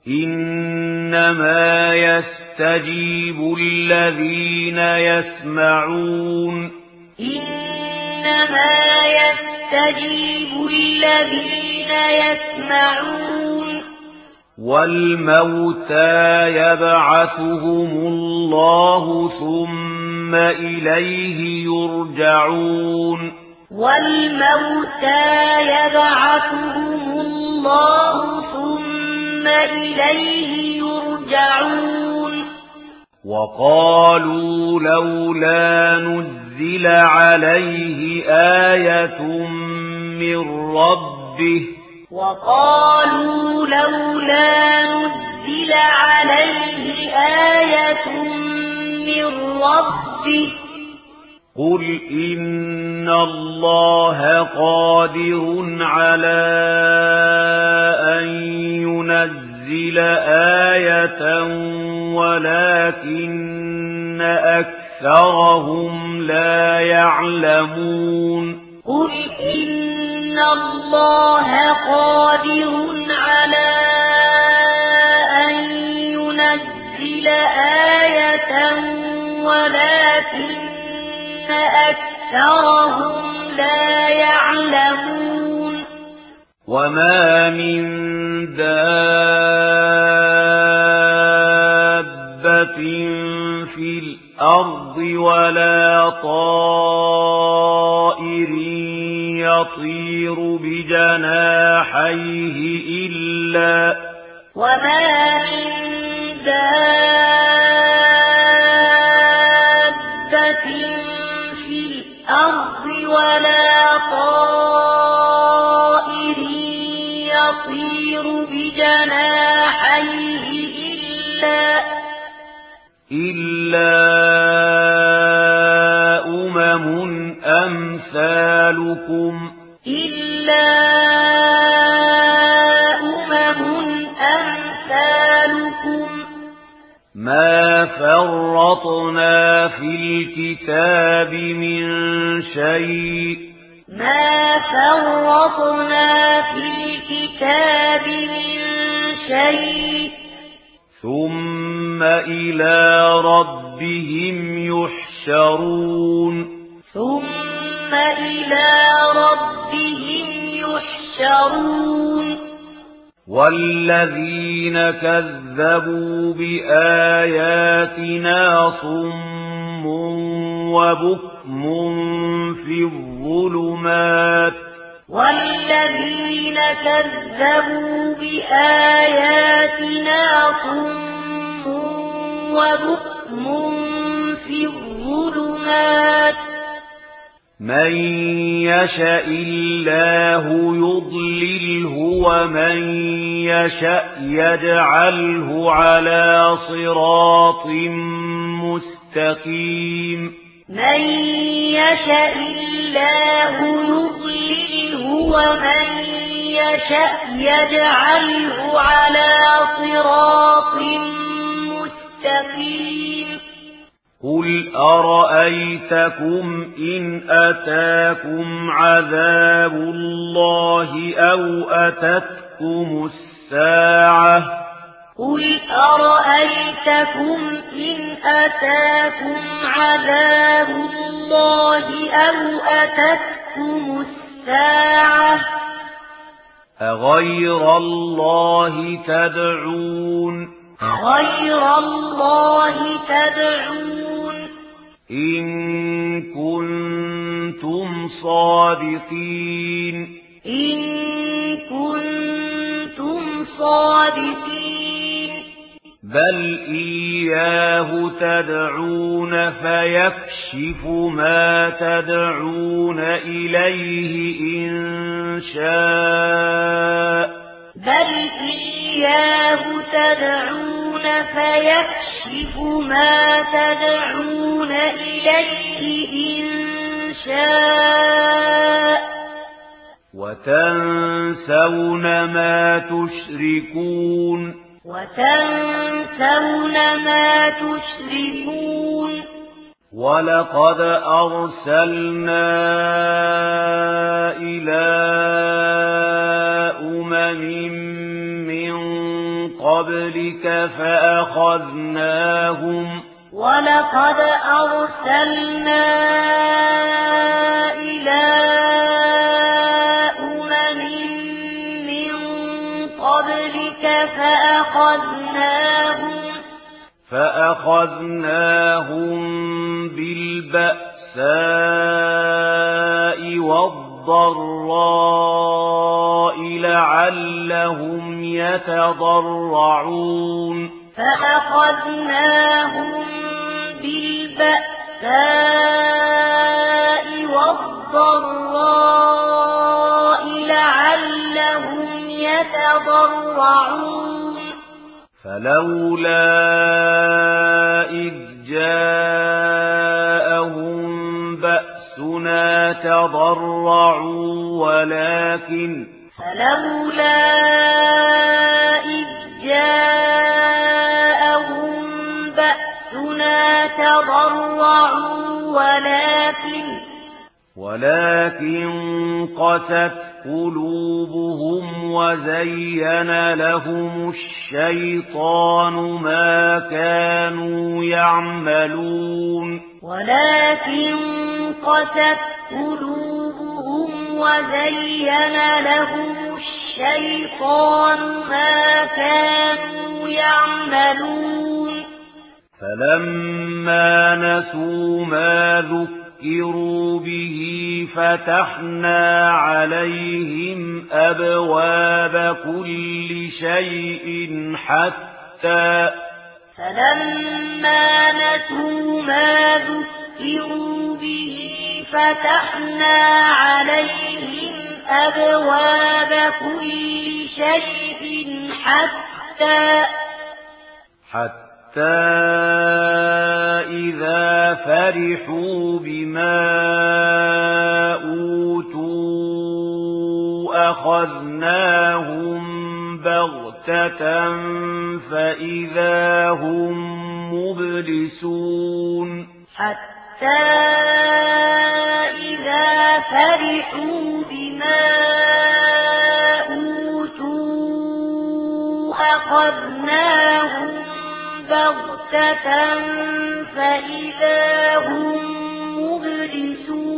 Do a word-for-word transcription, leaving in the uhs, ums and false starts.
إنما يستجيب الذين يسمعون إنما يستجيب الذين يسمعون والموتى يبعثهم الله ثم إليه يرجعون والموتى يبعثهم الله ثم إليه يرجعون وقالوا لولا نزل عليه آية من ربه وقالوا لولا نزل عليه آية من ربه قل إن الله قادر على أن ينزل آية ولكن أكثرهم لا يعلمون قل إن الله قادر على أن ينزل آية ولكن أكثرهم لا يعلمون وما من دابة في الأرض ولا طائر يطير بجناحيه إلا وما من دابة في الأرض ولا طائر يطير بجناحيه إلا إلا أمم أمثالكم إلا أمم أمثالكم ما فرطنا في الكتاب من شيء ما فرطنا في الكتاب من شيء ثم إلى ربهم يحشرون ثم إلى ربهم يحشرون والذين كذبوا بآياتنا صم وبكم في الظلمات والذين كذبوا بآياتنا صم وبكم في الظلمات من يشاء الله يضلله ومن يشاء يجعله على صراط مستقيم من يشاء الله يضلله ومن يشاء يجعله على صراط مستقيم قل أرأيتكم إن أتاكم عذاب الله أو أتتكم الساعة قل أرأيتكم إن أتاكم عذاب الله أو أتتكم الساعة أغير الله تدعون غير الله تدعون إن كنتم صادقين إن كنتم صادقين بل إياه تدعون فيكشف ما تدعون إليه إن شاء بل إياه تدعون فيكشف ما تدعون إليه إن شاء وتنسون ما تشركون وتنسون ما تشركون ولقد أرسلنا إلى أمم من قبلك فأخذناهم ولقد أرسلنا إلى أمم من قبلك فأخذناهم فأخذناهم بالبأساء والضراء لعلهم يتضرعون فأخذناهم بالبأساء والضراء لعلهم يتضرعون فلولا إذ جاءهم بأسنا تضرعوا ولكن فلولا إذ جاءهم بأسنا تضرعوا ولكن ولكن قست قلوبهم وزين لهم الشيطان ما كانوا يعملون ولكن قست قلوبهم وزين لهم الشيطان ما كانوا يعملون فلما نسوا ما ذكروا به فتحنا عليهم أبواب كل شيء حتى فلما نسوا ما ذكروا به فتحنا عليهم أبواب كل شيء حتى حتى إذا فرحوا بما أوتوا أخذناهم بغتة فإذا هم مبلسون حتى إذا فرحوا بما أوتوا أخذناهم بغتة فإذا هم مبلسون